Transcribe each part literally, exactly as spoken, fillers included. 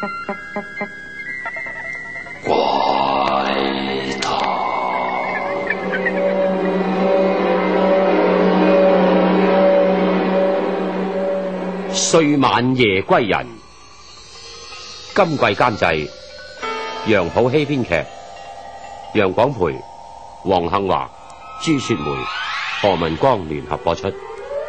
怪談歲晚夜歸人，今季監製楊普希，編劇楊廣培、黃杏華、朱雪梅、何文光聯合播出。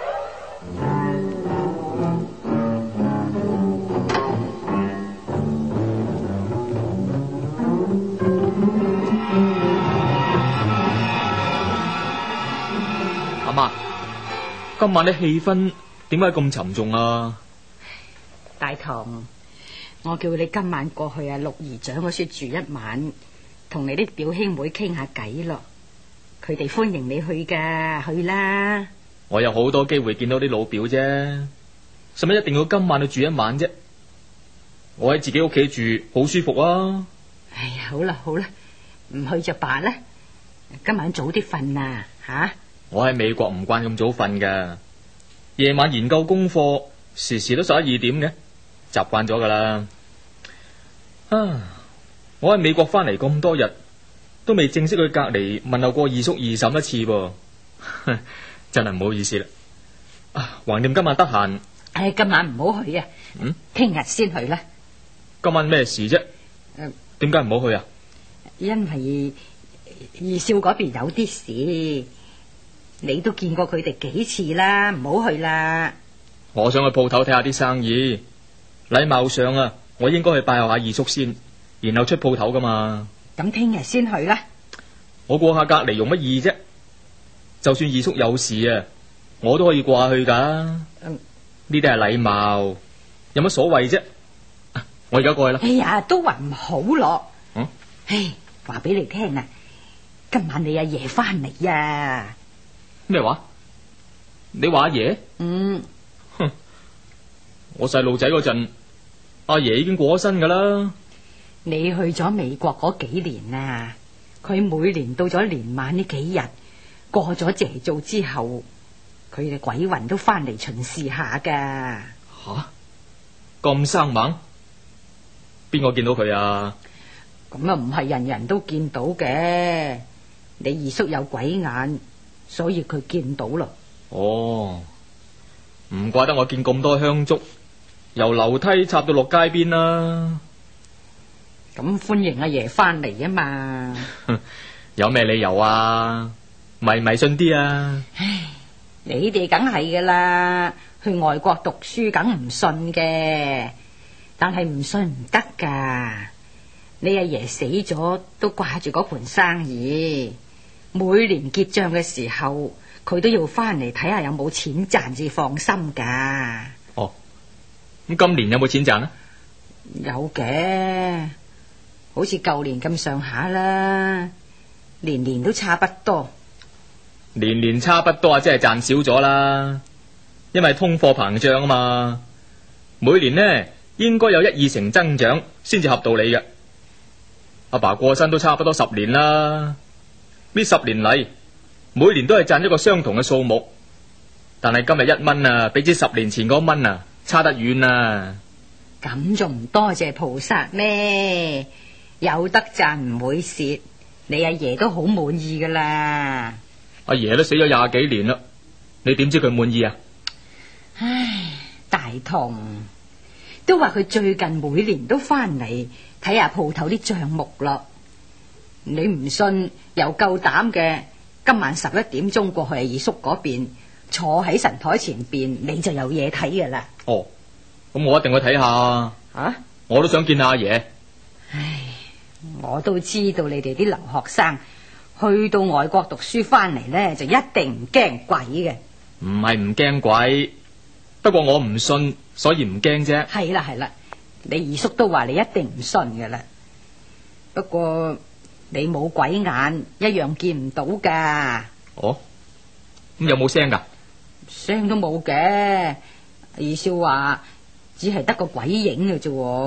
阿媽，今晚啲氣氛點解咁沉重啊？ 大堂，我叫你今晚過去啊六姨丈嗰處住一晚，同你啲表兄妹傾下偈咯。佢哋歡迎你去噶，去啦。 我有好多機會見到啲老表啫，使乜一定要今晚去住一晚啫？我喺自己屋企住好舒服啊。 哎呀，好啦好啦，唔去就罷啦。今晚早啲瞓啊，吓、啊！ 我喺美國唔慣咁早瞓噶，夜晚研究功課，時時都十一二點嘅，習慣咗噶啦。啊！我喺美國翻嚟咁多日，都未正式去隔離問候過二叔二嬸一次噃，真係唔好意思啦。啊，橫掂今晚得閒， 唉，今晚唔好去啊。 嗯， 聽日先去啦。 今晚咩事啫？誒，點解唔好去啊？ 因為二少嗰邊有啲事，你都見過佢哋幾次啦，唔好去啦。 我想去鋪頭睇下啲生意，禮貌上啊，我應該去拜候下二叔先，然後出鋪頭噶嘛。 咁聽日先去啦。 我過下隔離容乜易啫？就算二叔有事啊，我都可以過下去噶。嗯，呢啲係禮貌，有乜所謂啫？我而家過去啦。 哎呀，都話唔好咯。 嗯， 唉，話俾你聽啊，今晚你阿爺翻嚟啊。 咩話？你話阿爺？ 嗯， 哼，我細路仔嗰陣，阿爺已經過咗身噶啦。 你去咗美國嗰幾年啊，佢每年到咗年晚呢幾日，過咗謝灶之後，佢嘅鬼魂都翻嚟巡視下噶。 吓？咁生猛？邊個見到佢啊？ 咁啊，唔係人人都見到嘅。你二叔有鬼眼，所以佢見到咯。 哦，唔怪得我見咁多香燭，由樓梯插到落街邊啦。 咁歡迎阿爺翻嚟啊嘛。 有咩理由啊？迷迷信啲啊？ 唉，你哋梗係噶啦，去外國讀書梗唔信嘅，但係唔信唔得噶。你阿爺死咗都掛住嗰盤生意，每年結賬嘅時候，佢都要翻嚟睇下有冇錢賺至放心噶。 哦，咁今年有冇錢賺啊？ 有嘅。好似舊年咁上下啦，年年都差不多。 年年差不多啊，即係賺少咗啦，因為通貨膨脹啊嘛。每年呢應該有一二成增長先至合道理嘅。阿爸過身都差不多十年啦，呢十年嚟每年都係賺一個相同嘅數目，但係今日一蚊啊，比之十年前嗰蚊啊差得遠啊。 咁仲唔多謝菩薩咩？有得賺唔會蝕，你阿爺都好滿意噶啦。 阿爺都死咗廿幾年啦，你點知佢滿意啊？ 唉，大同都話佢最近每年都翻嚟睇下鋪頭啲賬目咯。你唔信又夠膽嘅，今晚十一點鐘過去二叔嗰邊坐喺神台前邊，你就有嘢睇噶啦。 哦，咁我一定去睇下。 啊， 我都想見下阿爺。 唉，我都知道你哋啲留學生去到外國讀書翻嚟呢，就一定唔驚鬼嘅。 唔係唔驚鬼，不過我唔信，所以唔驚啫。 係啦係啦，你二叔都話你一定唔信噶啦。不過你冇鬼眼，一樣見唔到噶。 哦，咁有冇聲噶？ 聲都冇嘅。二少話只係得個鬼影嘅啫。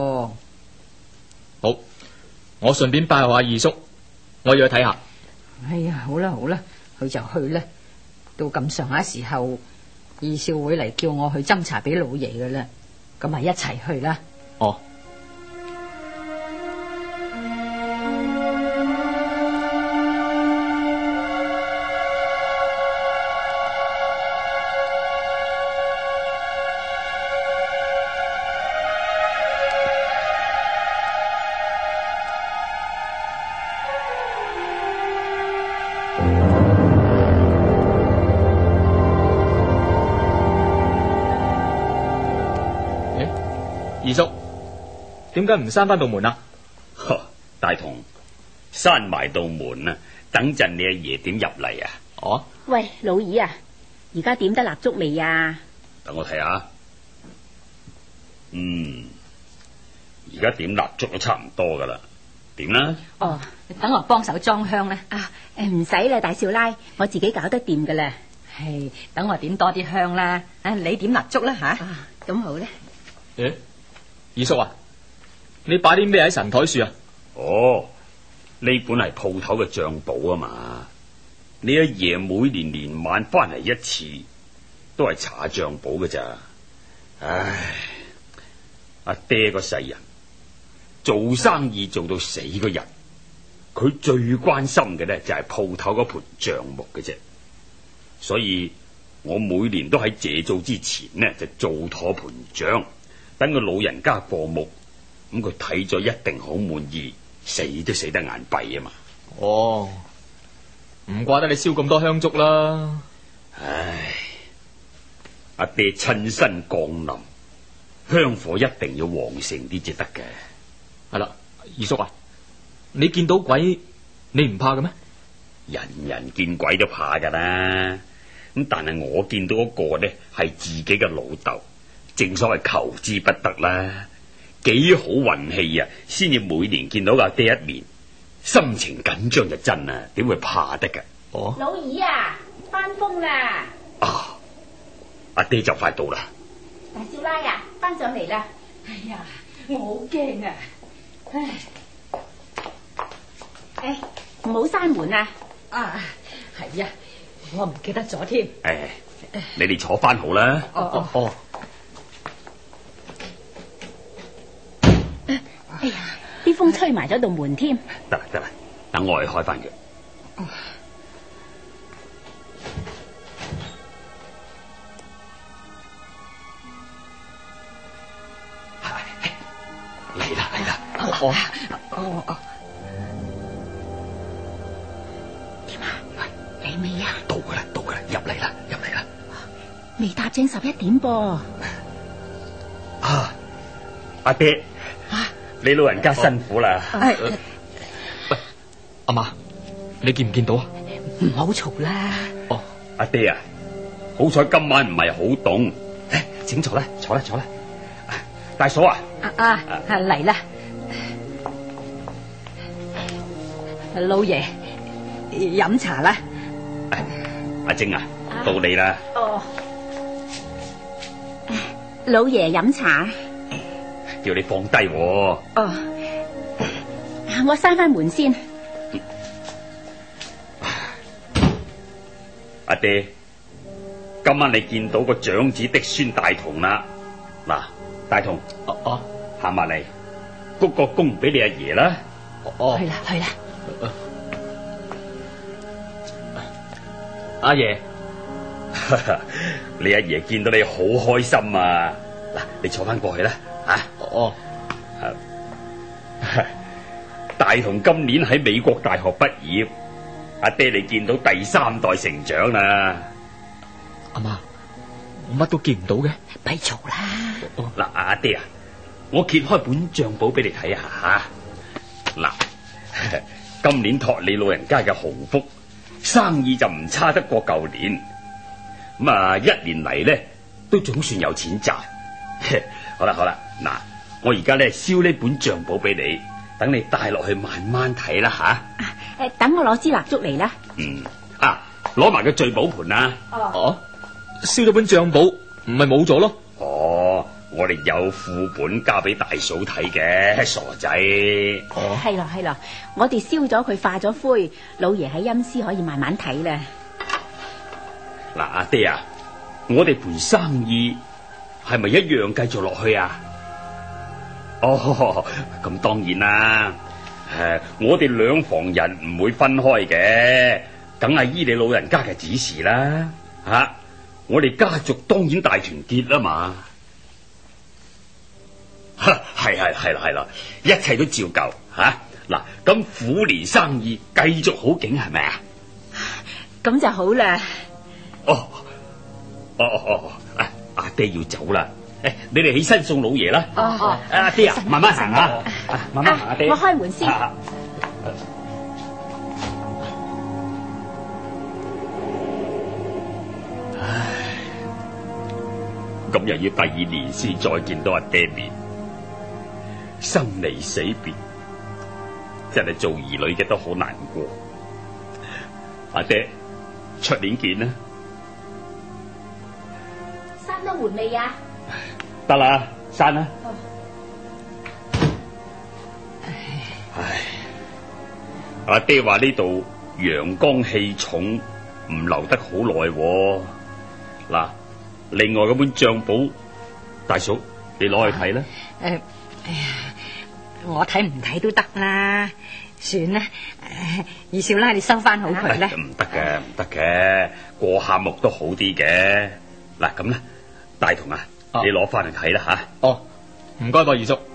好，我順便拜候下二叔，我要去睇下。 哎呀，好啦好啦，去就去啦。到咁上下時候，二少會嚟叫我去斟茶俾老爺噶啦，咁咪一齊去啦。 哦。 二叔，點解唔閂翻道門啊？ 呵，大同，閂埋道門啊！等陣你阿爺點入嚟啊？ 哦， 喂，老二啊，而家點得蠟燭未啊？ 等我睇下。嗯，而家點蠟燭都差唔多噶啦。點啦？ 哦，等我幫手裝香啦。 啊，誒唔使啦，大少奶，我自己搞得掂噶啦。 係，等我點多啲香啦。啊，你點蠟燭啦吓？ 啊，咁好咧。 誒，二叔啊，你擺啲咩喺神台樹啊？ 哦，呢本係鋪頭嘅賬簿啊嘛。你阿爺每年年晚翻嚟一次，都係查賬簿嘅咋。唉，阿爹個世人做生意做到死個人，佢最關心嘅咧就係鋪頭嗰盤賬目嘅啫。所以我每年都喺謝灶之前呢，就做妥盤賬，等個老人家過目，咁佢睇咗一定好滿意，死都死得眼閉啊嘛。 哦，唔怪得你燒咁多香燭啦。 唉，阿爹親身降臨，香火一定要旺盛啲至得嘅。 係啦，二叔啊，你見到鬼你唔怕嘅咩？ 人人見鬼都怕噶啦，咁但係我見到嗰個呢係自己嘅老豆，正所謂求之不得啦，幾好運氣啊，先至每年見到阿爹一面，心情緊張就真啊，點會怕得噶？ 哦， 老二啊，翻風啦！ 啊，阿爹就快到啦。 大少奶啊，翻上嚟啦！ 哎呀，我好驚啊！唉， 誒，唔好閂門啊！ 啊，係啊，我唔記得咗添。 誒，你哋坐翻好啦。 哦哦哦， 哎呀，啲風吹埋咗道門添。 得啦得啦，等我嚟開翻佢。嚟啦嚟啦， 哦， 哦哦， 點啊？嚟未啊？ 到噶啦到噶啦，入嚟啦入嚟啦。 未踏正十一點噃。 啊，阿爹， 啊， 你老人家辛苦啦。 唉， 喂，阿媽，你見唔見到啊？ 唔好嘈啦。 哦， 阿爹啊，好彩今晚唔係好凍，誒，請坐啦坐啦坐啦。大嫂啊， 啊啊，嚟啦，老爺飲茶啦。 阿晶啊，到你啦。 哦，老爺飲茶。 叫你放低喎。 哦，我閂翻門先。 阿爹，今晚你見到個長子嫡孫大同啦。嗱，大同， 哦哦， 行埋嚟，鞠個躬俾你阿爺啦。 哦去，啦去啦， 阿爺， 你阿爺見到你好開心啊！嗱，你坐翻過去啦，啊！ 哦， 大同今年喺美國大學畢業，阿爹你見到第三代成長啦。 阿媽，我乜都見唔到嘅。 咪嘈啦。 嗱，阿爹啊，我揭開本賬簿俾你睇下吓。嗱，今年託你老人家嘅鴻福，生意就唔差得過舊年。咁啊，一年嚟咧都總算有錢賺。好啦好啦，嗱，我而家咧燒呢本賬簿俾你，等你帶落去慢慢睇啦吓。 誒，等我攞支蠟燭嚟啦。 嗯，啊，攞埋個聚寶盤啊。 哦，燒咗本賬簿，唔係冇咗咯？ 哦，我哋有副本交俾大嫂睇嘅，傻仔。 哦， 係咯係咯，我哋燒咗佢化咗灰，老爺喺陰司可以慢慢睇啦。 嗱，阿爹啊，我哋盤生意係咪一樣繼續落去啊？哦，咁當然啦。誒，我哋兩房人唔會分開嘅，梗係依你老人家嘅指示啦。吓、啊，我哋家族當然大團結啦嘛。係係係啦係啦，一切都照舊吓。嗱、啊，咁虎年生意繼續好景係咪啊？ 咁就好啦。 哦，哦哦哦，阿阿爹要走啦， 誒，你哋起身送老爺啦。 哦哦， 阿爹啊，慢慢行啊，慢慢行啊，爹。 我開門先。 啊咁又要第二年先再見到阿爹面，生離死別，真係做兒女嘅都好難過。阿爹，出年見啦。 閂得門未啊？ 得啦，閂啦。唉，阿爹話呢度陽光氣重，唔留得好耐喎。嗱。另外嗰本賬簿，大嫂你攞去睇啦。 誒，哎呀，我睇唔睇都得啦，算啦。二少奶，你收翻好佢咧。 唔得嘅，唔得嘅，過下目都好啲嘅。嗱咁啦，大同啊， 啊你攞翻嚟睇啦吓。 哦，唔該，噃二叔。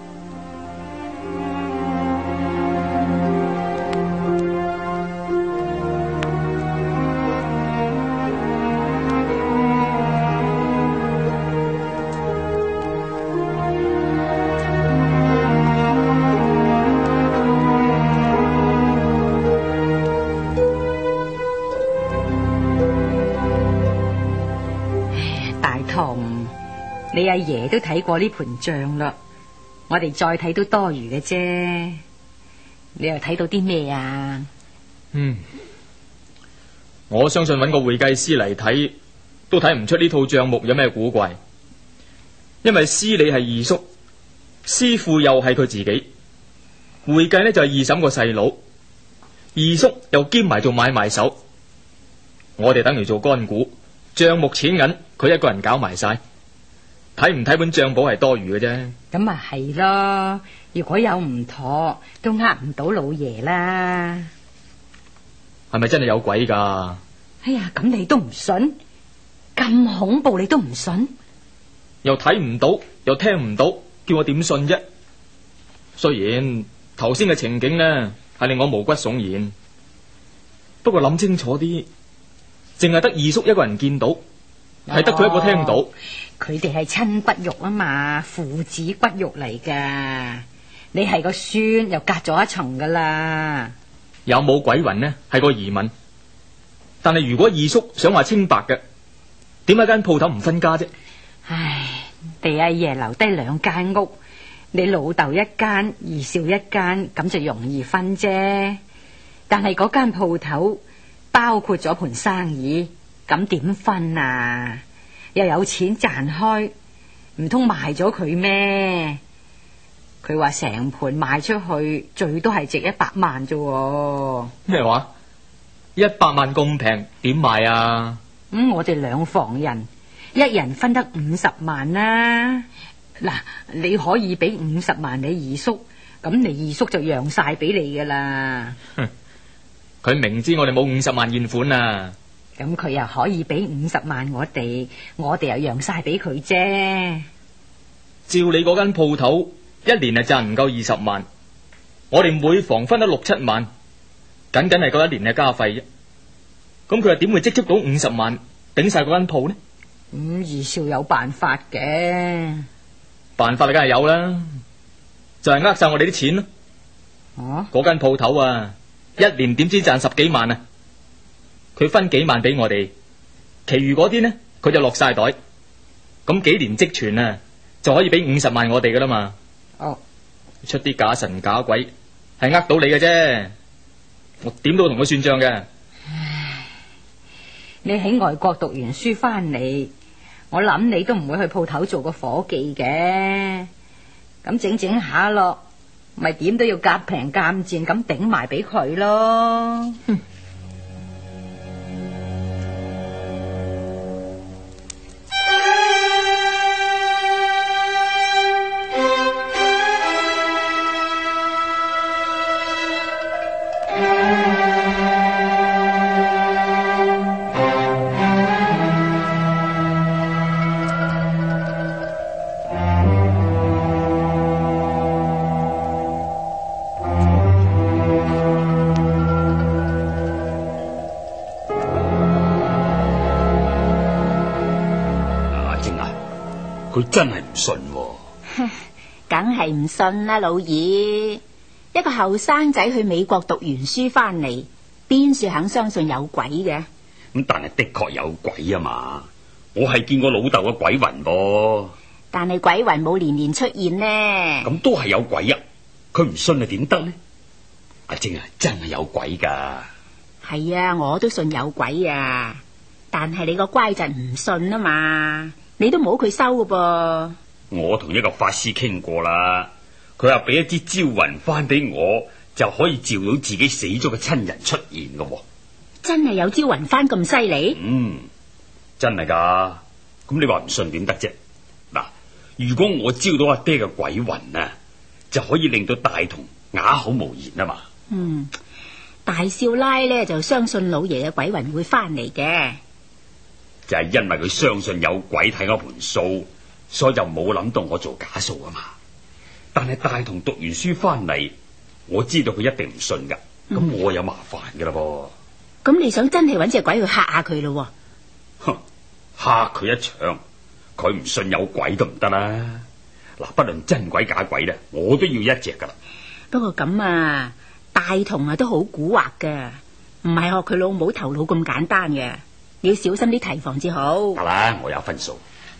你阿爺都睇過呢盤賬啦，我哋再睇都多餘嘅啫。你又睇到啲咩啊？ 嗯，我相信揾個會計師嚟睇，都睇唔出呢套賬目有咩古怪。因為司理係二叔，師傅又係佢自己，會計呢就係二嬸個細佬，二叔又兼埋做買賣手，我哋等於做乾股，賬目錢銀佢一個人搞埋晒。睇唔睇本賬簿係多餘嘅啫。 咁咪係咯，如果有唔妥，都呃唔到老爺啦。 係咪真係有鬼噶？ 哎呀，咁你都唔信？咁恐怖你都唔信？ 又睇唔到，又聽唔到，叫我點信啫？雖然頭先嘅情景呢係令我毛骨悚然，不過諗清楚啲，淨係得二叔一個人見到，係得佢一個聽到。 佢哋係親骨肉啊嘛，父子骨肉嚟噶。你係個孫，又隔咗一層噶啦。 有冇鬼魂呢？係個疑問。但係如果二叔想話清白嘅，點解間鋪頭唔分家啫？ 唉，你阿爺留低兩間屋，你老豆一間，二少一間，咁就容易分啫。但係嗰間鋪頭包括咗盤生意，咁點分啊？又有錢賺開，唔通賣咗佢咩？佢話成盤賣出去，最多係值一百萬啫。 咩話？一百萬咁平，點賣啊？ 咁、嗯、我哋兩房人，一人分得五十萬啦。嗱，你可以俾五十萬你二叔，咁你二叔就讓晒俾你噶啦。 佢明知我哋冇五十萬現款啊！ 咁佢又可以俾五十萬我哋，我哋又讓晒俾佢啫。 照你嗰間鋪頭，一年係賺唔夠二十萬，我哋每房分得六七萬，僅僅係嗰一年嘅家費啫。咁佢又點會積蓄到五十萬頂晒嗰間鋪呢？ 咁、嗯、二少有辦法嘅， 辦法梗係有啦，就係呃晒我哋啲錢咯。 哦， 嗰間鋪頭啊，一年點知賺十幾萬啊？佢分幾萬俾我哋，其餘嗰啲呢，佢就落晒袋。咁幾年積存啊，就可以俾五十萬我哋噶啦嘛。 哦， 出啲假神假鬼，係呃到你嘅啫。我點都同佢算賬嘅。 唉，你喺外國讀完書翻嚟，我諗你都唔會去鋪頭做個伙計嘅。咁整整下落，咪點都要夾平夾賤咁頂埋俾佢咯。哼！ 佢真係唔信喎。 梗係唔信啦，老二。一個後生仔去美國讀完書翻嚟，邊處肯相信有鬼嘅？ 咁但係的確有鬼啊嘛，我係見過老豆嘅鬼魂噃。 但係鬼魂冇年年出現呢。 咁都係有鬼啊，佢唔信啊點得呢？阿晶啊，真係有鬼噶。 係啊，我都信有鬼啊，但係你個乖侄唔信啊嘛，你都冇佢收噶噃。 我同一個法師傾過啦，佢話俾一支招魂幡俾我，就可以召到自己死咗嘅親人出現噶。 真係有招魂幡咁犀利？ 嗯，真係噶。咁你話唔信點得啫？嗱，如果我招到阿爹嘅鬼魂啊，就可以令到大同啞口無言啊嘛。 嗯，大少奶咧就相信老爺嘅鬼魂會翻嚟嘅， 就係因為佢相信有鬼睇我盤數，所以就冇諗到我做假數啊嘛。但係大同讀完書翻嚟，我知道佢一定唔信噶，咁、嗯、我有麻煩噶啦噃。 咁你想真係搵隻鬼去嚇下佢咯？ 哼，嚇佢一場，佢唔信有鬼都唔得啦。嗱，不論真鬼假鬼咧，我都要一隻噶啦。 不過咁啊，大同啊都好蠱惑噶，唔係學佢老母頭腦咁簡單嘅，你要小心啲提防至好。 得啦，我有分數。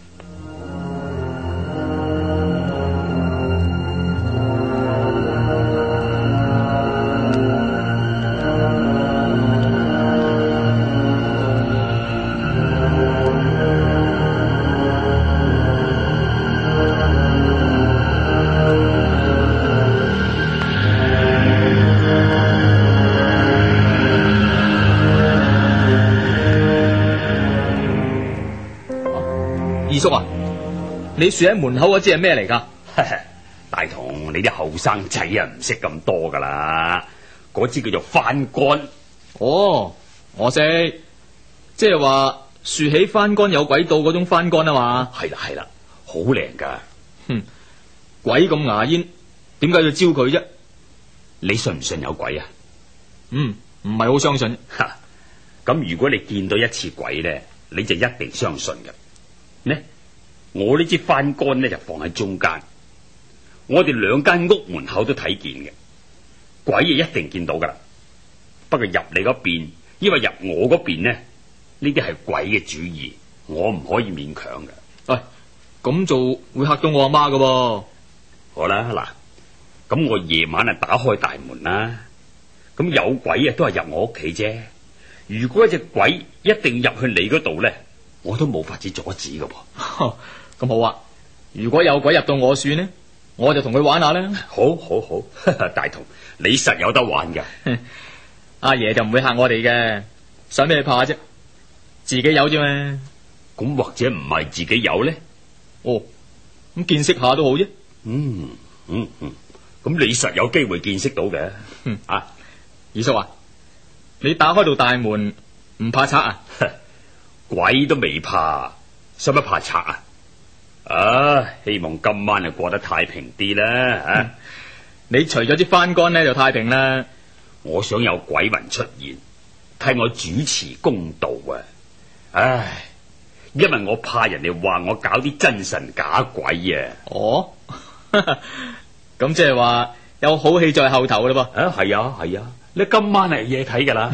二叔啊，你豎喺門口嗰支係咩嚟噶？ 大同，你啲後生仔啊唔識咁多噶啦，嗰支叫做番杆。 哦，我識，即係話豎起番杆有鬼到嗰種番杆啊嘛。 係啦係啦，好靚噶。 哼，鬼咁牙煙，點解要招佢啫？ 你信唔信有鬼啊？ 嗯，唔係好相信。 哈，咁如果你見到一次鬼咧，你就一定相信嘅。呢，我呢支番杆咧就放喺中間，我哋兩間屋門口都睇見嘅，鬼啊一定見到噶啦。不過入你嗰邊，因為入我嗰邊呢，呢啲係鬼嘅主意，我唔可以勉強嘅。 喂、哎，咁做會嚇到我阿媽噶噃。 好啦，嗱，咁我夜晚啊打開大門啦，咁有鬼啊都係入我屋企啫。如果一隻鬼一定入去你嗰度咧，我都冇法子阻止噶噃。 咁好啊！如果有鬼入到我處呢，我就同佢玩下啦。 好，好，好，大同，你實有得玩噶。 阿爺就唔會嚇我哋嘅，使咩怕啫？自己有啫嘛。 咁或者唔係自己有咧？ 哦，咁見識下都好啫。 嗯嗯嗯，咁你實有機會見識到嘅。 嗯啊，二叔啊，你打開道大門唔怕賊啊？ 鬼都未怕，使乜怕賊啊？啊，希望今晚就過得太平啲啦。啊， 嗯、你除咗支番杆咧就太平啦。 我想有鬼魂出現，替我主持公道啊！唉，因為我怕人哋話我搞啲真神假鬼啊。 哦，咁即係話有好戲在後頭啦噃。 啊，係啊係啊，你今晚係嘢睇噶啦。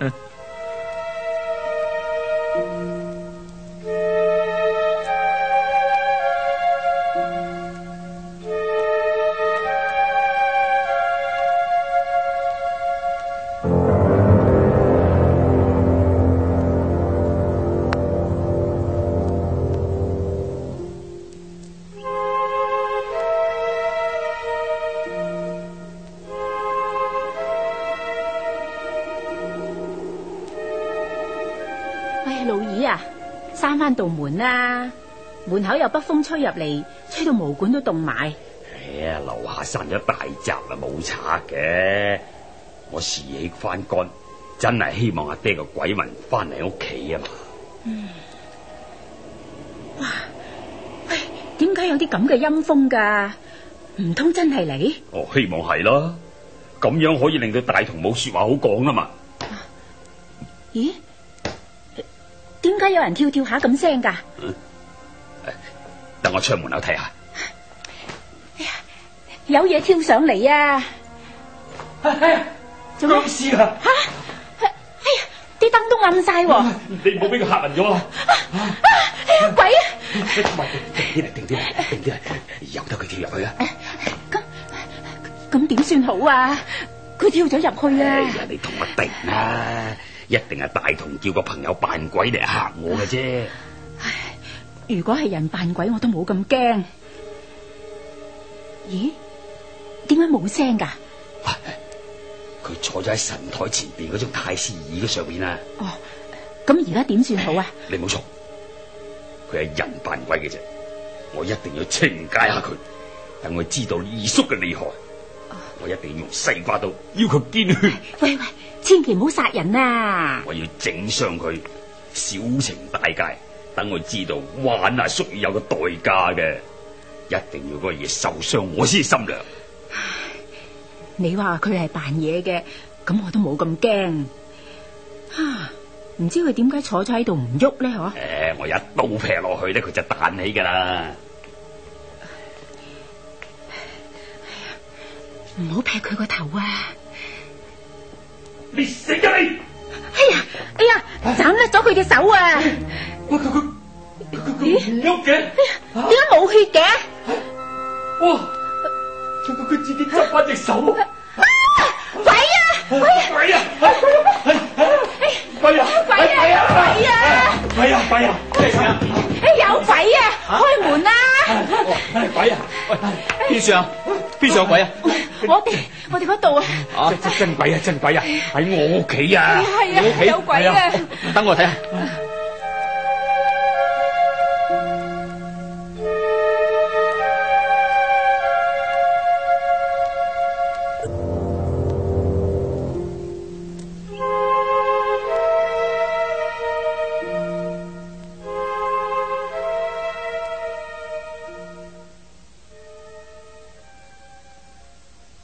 閂翻道門啦，門口有北風吹入嚟，吹到毛管都凍埋。 哎呀，樓下閂咗大閘啦，冇賊嘅。我豎起番杆，真係希望阿爹個鬼魂翻嚟屋企啊嘛。 嗯，哇，喂，點解有啲咁嘅陰風噶？唔通真係你？ 哦，希望係咯，咁樣可以令到大同冇說話好講啊嘛。 啊，咦？點解有人跳跳下咁聲噶？ 等我出門口睇下。 有嘢跳上嚟啊！ 哎呀， 做咩事啊？ 吓！哎呀，啲燈都暗晒喎！ 你唔好俾佢嚇暈咗啊！ 鬼啊！ 停啲嚟，停啲嚟，停啲嚟，由得佢跳入去啊！ 咁咁點算好啊？佢跳咗入去啊！ 哎呀，你同我定啦，一定係大同叫個朋友扮鬼嚟嚇我嘅啫。 如果係人扮鬼，我都冇咁驚。咦？點解冇聲噶？ 佢坐咗喺神台前邊嗰張太師椅嘅上面啊！ 哦，咁而家點算好啊？ 你冇錯，佢係人扮鬼嘅啫，我一定要懲戒下佢，等佢知道二叔嘅厲害。哦、我一定要用西瓜刀要佢見血。 喂喂，千祈唔好殺人啊！ 我要整傷佢，小懲大戒，等佢知道玩啊屬於有個代價嘅。一定要嗰個嘢受傷，我先心涼。 你話佢係扮嘢嘅，咁我都冇咁驚。哈，唔知佢點解坐咗喺度唔喐咧？嗬？ 誒，我一刀劈落去咧，佢就彈起噶啦。 唔好劈佢個頭啊！ 你死啊你！ 哎呀，哎呀，斬甩咗佢隻手啊！ 佢佢佢佢唔喐嘅， 點解冇血嘅？ 哇！佢佢佢自己執翻隻手。 鬼啊！鬼啊！ 鬼啊！鬼啊！ 鬼啊！鬼啊！ 鬼啊！鬼啊！咩事啊？ 有鬼啊！開門啦！ 鬼啊！ 喂，邊處啊？邊處有鬼啊？ 我哋我哋嗰度啊！ 啊！真鬼啊！真鬼啊！喺我屋企啊！ 係啊！有鬼啊！ 等我睇下。